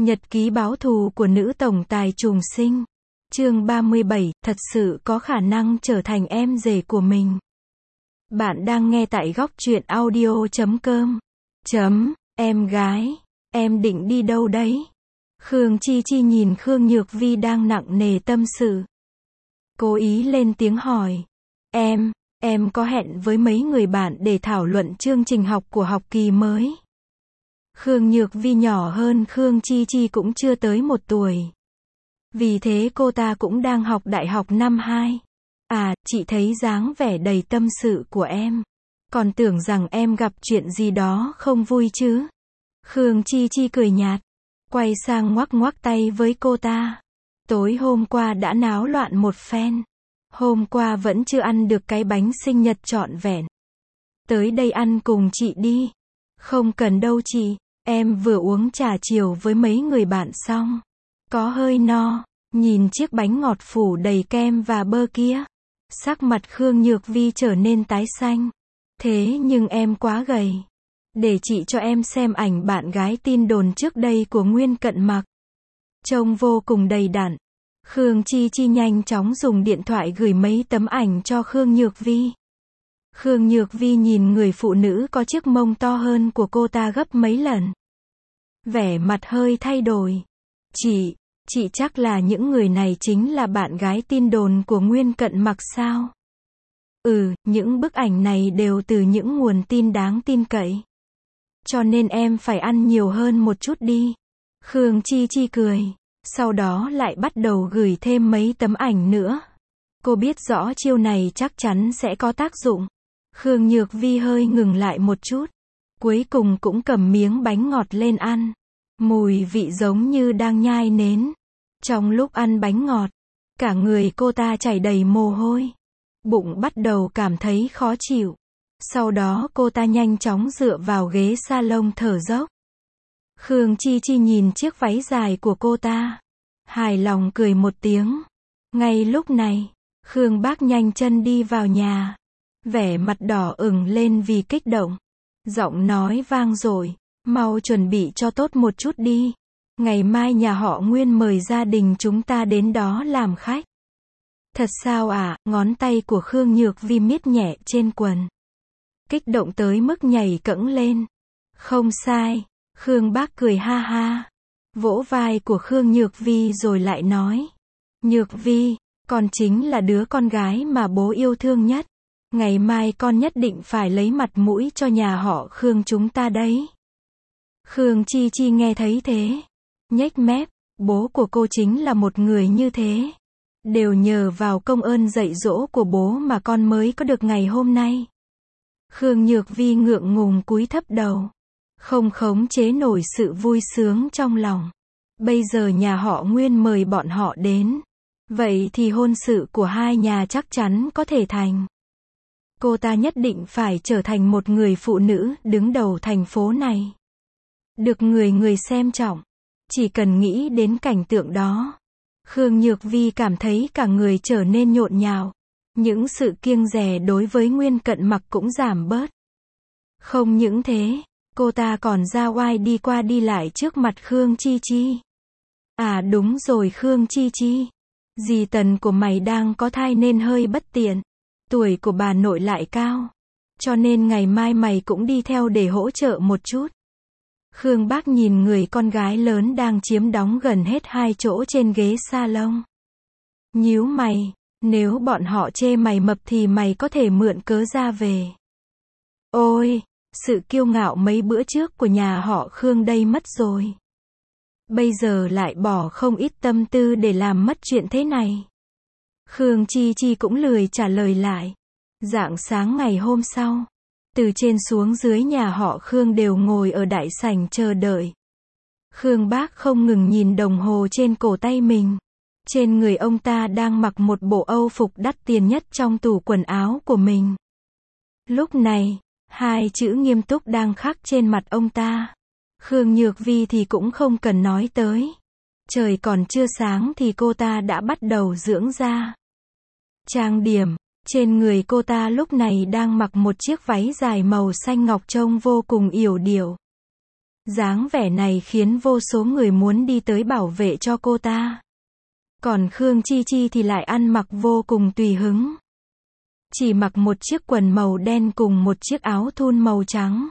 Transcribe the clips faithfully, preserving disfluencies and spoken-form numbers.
Nhật ký báo thù của nữ tổng tài trùng sinh. Chương ba mươi bảy, thật sự có khả năng trở thành em rể của mình. Bạn đang nghe tại góc truyện audio chấm com. Chấm, em gái, em định đi đâu đấy? Khương Chi Chi nhìn Khương Nhược Vi đang nặng nề tâm sự. Cố ý lên tiếng hỏi. Em, em có hẹn với mấy người bạn để thảo luận chương trình học của học kỳ mới. Khương Nhược Vi nhỏ hơn Khương Chi Chi cũng chưa tới một tuổi. Vì thế cô ta cũng đang học đại học năm hai. À, chị thấy dáng vẻ đầy tâm sự của em. Còn tưởng rằng em gặp chuyện gì đó không vui chứ. Khương Chi Chi cười nhạt. Quay sang ngoắc ngoắc tay với cô ta. Tối hôm qua đã náo loạn một phen. Hôm qua vẫn chưa ăn được cái bánh sinh nhật trọn vẹn. Tới đây ăn cùng chị đi. Không cần đâu chị, em vừa uống trà chiều với mấy người bạn xong. Có hơi no, nhìn chiếc bánh ngọt phủ đầy kem và bơ kia. Sắc mặt Khương Nhược Vi trở nên tái xanh. Thế nhưng em quá gầy. Để chị cho em xem ảnh bạn gái tin đồn trước đây của Nguyên Cận Mặc. Trông vô cùng đầy đặn. Khương Chi Chi nhanh chóng dùng điện thoại gửi mấy tấm ảnh cho Khương Nhược Vi. Khương Nhược Vi nhìn người phụ nữ có chiếc mông to hơn của cô ta gấp mấy lần. Vẻ mặt hơi thay đổi. Chị, chị chắc là những người này chính là bạn gái tin đồn của Nguyên Cận Mặc sao? Ừ, những bức ảnh này đều từ những nguồn tin đáng tin cậy. Cho nên em phải ăn nhiều hơn một chút đi. Khương Chi Chi cười. Sau đó lại bắt đầu gửi thêm mấy tấm ảnh nữa. Cô biết rõ chiêu này chắc chắn sẽ có tác dụng. Khương Nhược Vi hơi ngừng lại một chút. Cuối cùng cũng cầm miếng bánh ngọt lên ăn. Mùi vị giống như đang nhai nến. Trong lúc ăn bánh ngọt, cả người cô ta chảy đầy mồ hôi. Bụng bắt đầu cảm thấy khó chịu. Sau đó cô ta nhanh chóng dựa vào ghế salon thở dốc. Khương Chi Chi nhìn chiếc váy dài của cô ta. Hài lòng cười một tiếng. Ngay lúc này, Khương Bác nhanh chân đi vào nhà. Vẻ mặt đỏ ửng lên vì kích động. Giọng nói vang dội. Mau chuẩn bị cho tốt một chút đi. Ngày mai nhà họ Nguyên mời gia đình chúng ta đến đó làm khách. Thật sao ạ? À? Ngón tay của Khương Nhược Vi miết nhẹ trên quần. Kích động tới mức nhảy cẫng lên. Không sai. Khương Bác cười ha ha. Vỗ vai của Khương Nhược Vi rồi lại nói. Nhược Vi, con chính là đứa con gái mà bố yêu thương nhất. Ngày mai con nhất định phải lấy mặt mũi cho nhà họ Khương chúng ta đấy. Khương Chi Chi nghe thấy thế. Nhếch mép, bố của cô chính là một người như thế. Đều nhờ vào công ơn dạy dỗ của bố mà con mới có được ngày hôm nay. Khương Nhược Vi ngượng ngùng cúi thấp đầu. Không khống chế nổi sự vui sướng trong lòng. Bây giờ nhà họ Nguyên mời bọn họ đến. Vậy thì hôn sự của hai nhà chắc chắn có thể thành. Cô ta nhất định phải trở thành một người phụ nữ đứng đầu thành phố này. Được người người xem trọng. Chỉ cần nghĩ đến cảnh tượng đó. Khương Nhược Vi cảm thấy cả người trở nên nhộn nhạo. Những sự kiêng dè đối với Nguyên Cận Mặc cũng giảm bớt. Không những thế. Cô ta còn ra oai đi qua đi lại trước mặt Khương Chi Chi. À đúng rồi Khương Chi Chi. Dì Tần của mày đang có thai nên hơi bất tiện. Tuổi của bà nội lại cao. Cho nên ngày mai mày cũng đi theo để hỗ trợ một chút. Khương Bác nhìn người con gái lớn đang chiếm đóng gần hết hai chỗ trên ghế salon. Nhíu mày, nếu bọn họ chê mày mập thì mày có thể mượn cớ ra về. Ôi! Sự kiêu ngạo mấy bữa trước của nhà họ Khương đây mất rồi. Bây giờ lại bỏ không ít tâm tư để làm mất chuyện thế này. Khương Chi Chi cũng lười trả lời lại. Rạng sáng ngày hôm sau, từ trên xuống dưới nhà họ Khương đều ngồi ở đại sảnh chờ đợi. Khương Bác không ngừng nhìn đồng hồ trên cổ tay mình. Trên người ông ta đang mặc một bộ âu phục đắt tiền nhất trong tủ quần áo của mình. Lúc này, hai chữ nghiêm túc đang khắc trên mặt ông ta. Khương Nhược Vi thì cũng không cần nói tới. Trời còn chưa sáng thì cô ta đã bắt đầu dưỡng da. Trang điểm. Trên người cô ta lúc này đang mặc một chiếc váy dài màu xanh ngọc trông vô cùng yểu điệu. Dáng vẻ này khiến vô số người muốn đi tới bảo vệ cho cô ta. Còn Khương Chi Chi thì lại ăn mặc vô cùng tùy hứng. Chỉ mặc một chiếc quần màu đen cùng một chiếc áo thun màu trắng.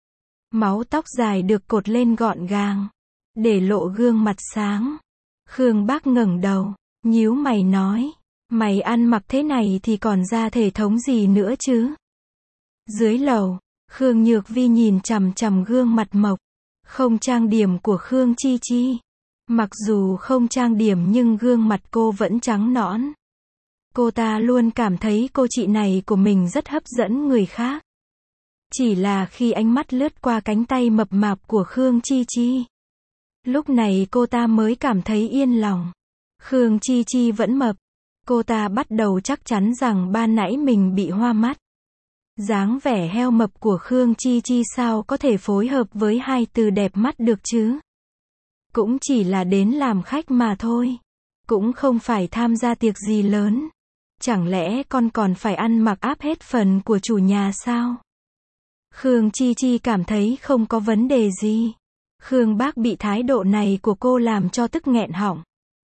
Máu tóc dài được cột lên gọn gàng, để lộ gương mặt sáng. Khương Bác ngẩng đầu, nhíu mày nói, mày ăn mặc thế này thì còn ra thể thống gì nữa chứ? Dưới lầu, Khương Nhược Vi nhìn chằm chằm gương mặt mộc, không trang điểm của Khương Chi Chi. Mặc dù không trang điểm nhưng gương mặt cô vẫn trắng nõn. Cô ta luôn cảm thấy cô chị này của mình rất hấp dẫn người khác. Chỉ là khi ánh mắt lướt qua cánh tay mập mạp của Khương Chi Chi, lúc này cô ta mới cảm thấy yên lòng. Khương Chi Chi vẫn mập. Cô ta bắt đầu chắc chắn rằng ban nãy mình bị hoa mắt. Dáng vẻ heo mập của Khương Chi Chi sao có thể phối hợp với hai từ đẹp mắt được chứ? Cũng chỉ là đến làm khách mà thôi. Cũng không phải tham gia tiệc gì lớn. Chẳng lẽ con còn phải ăn mặc áp hết phần của chủ nhà sao? Khương Chi Chi cảm thấy không có vấn đề gì. Khương Bác bị thái độ này của cô làm cho tức nghẹn họng.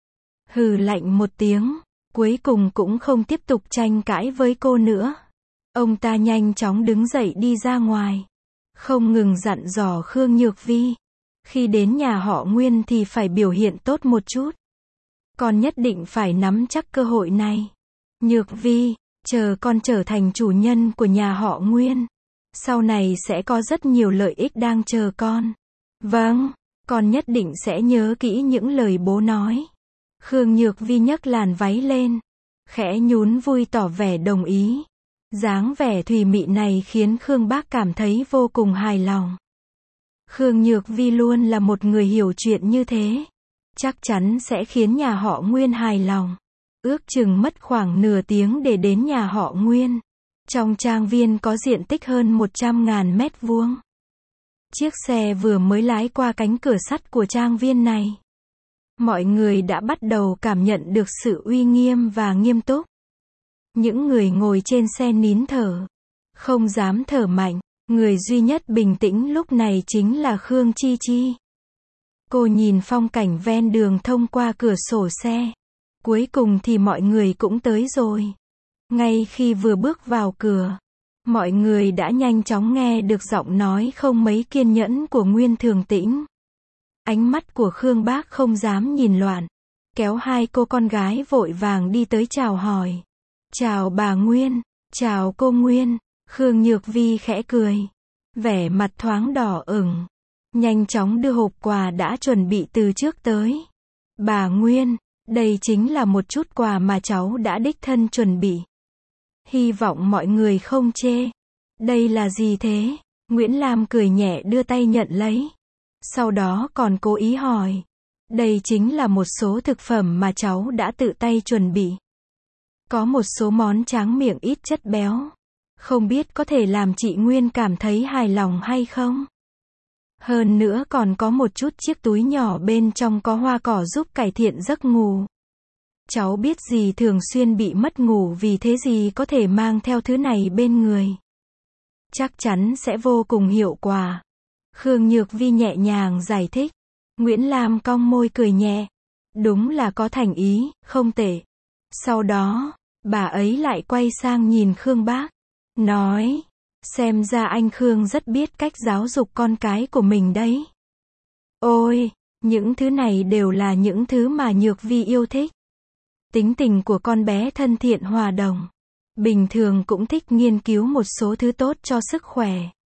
Hừ lạnh một tiếng, cuối cùng cũng không tiếp tục tranh cãi với cô nữa. Ông ta nhanh chóng đứng dậy đi ra ngoài. Không ngừng dặn dò Khương Nhược Vi. Khi đến nhà họ Nguyên thì phải biểu hiện tốt một chút. Con nhất định phải nắm chắc cơ hội này. Nhược Vi, chờ con trở thành chủ nhân của nhà họ Nguyên. Sau này sẽ có rất nhiều lợi ích đang chờ con. Vâng, con nhất định sẽ nhớ kỹ những lời bố nói. Khương Nhược Vi nhấc làn váy lên, khẽ nhún vui tỏ vẻ đồng ý. Dáng vẻ thùy mị này khiến Khương Bác cảm thấy vô cùng hài lòng. Khương Nhược Vi luôn là một người hiểu chuyện như thế. Chắc chắn sẽ khiến nhà họ Nguyên hài lòng. Ước chừng mất khoảng nửa tiếng để đến nhà họ Nguyên. Trong trang viên có diện tích hơn một trăm nghìn mét vuông. Chiếc xe vừa mới lái qua cánh cửa sắt của trang viên này. Mọi người đã bắt đầu cảm nhận được sự uy nghiêm và nghiêm túc. Những người ngồi trên xe nín thở, không dám thở mạnh. Người duy nhất bình tĩnh lúc này chính là Khương Chi Chi. Cô nhìn phong cảnh ven đường thông qua cửa sổ xe. Cuối cùng thì mọi người cũng tới rồi. Ngay khi vừa bước vào cửa, mọi người đã nhanh chóng nghe được giọng nói không mấy kiên nhẫn của Nguyên Thường Tĩnh. Ánh mắt của Khương Bác không dám nhìn loạn, kéo hai cô con gái vội vàng đi tới chào hỏi. Chào bà Nguyên, chào cô Nguyên. Khương Nhược Vi khẽ cười, vẻ mặt thoáng đỏ ửng, nhanh chóng đưa hộp quà đã chuẩn bị từ trước tới. Bà Nguyên, đây chính là một chút quà mà cháu đã đích thân chuẩn bị. Hy vọng mọi người không chê. Đây là gì thế? Nguyễn Lam cười nhẹ đưa tay nhận lấy. Sau đó còn cố ý hỏi. Đây chính là một số thực phẩm mà cháu đã tự tay chuẩn bị. Có một số món tráng miệng ít chất béo. Không biết có thể làm chị Nguyên cảm thấy hài lòng hay không? Hơn nữa còn có một chút chiếc túi nhỏ bên trong có hoa cỏ giúp cải thiện giấc ngủ. Cháu biết gì thường xuyên bị mất ngủ vì thế gì có thể mang theo thứ này bên người. Chắc chắn sẽ vô cùng hiệu quả. Khương Nhược Vi nhẹ nhàng giải thích. Nguyễn Lam cong môi cười nhẹ. Đúng là có thành ý, không tệ. Sau đó, bà ấy lại quay sang nhìn Khương Bác. Nói, xem ra anh Khương rất biết cách giáo dục con cái của mình đấy. Ôi, những thứ này đều là những thứ mà Nhược Vi yêu thích. Tính tình của con bé thân thiện hòa đồng. Bình thường cũng thích nghiên cứu một số thứ tốt cho sức khỏe.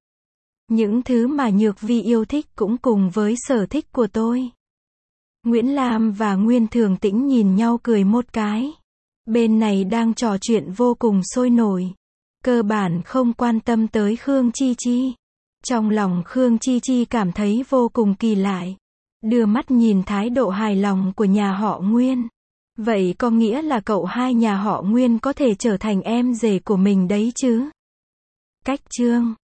Những thứ mà Nhược Vi yêu thích cũng cùng với sở thích của tôi. Nguyễn Lam và Nguyên Thường Tĩnh nhìn nhau cười một cái. Bên này đang trò chuyện vô cùng sôi nổi. Cơ bản không quan tâm tới Khương Chi Chi. Trong lòng Khương Chi Chi cảm thấy vô cùng kỳ lạ. Đưa mắt nhìn thái độ hài lòng của nhà họ Nguyên. Vậy có nghĩa là cậu hai nhà họ Nguyên có thể trở thành em rể của mình đấy chứ? Cách chương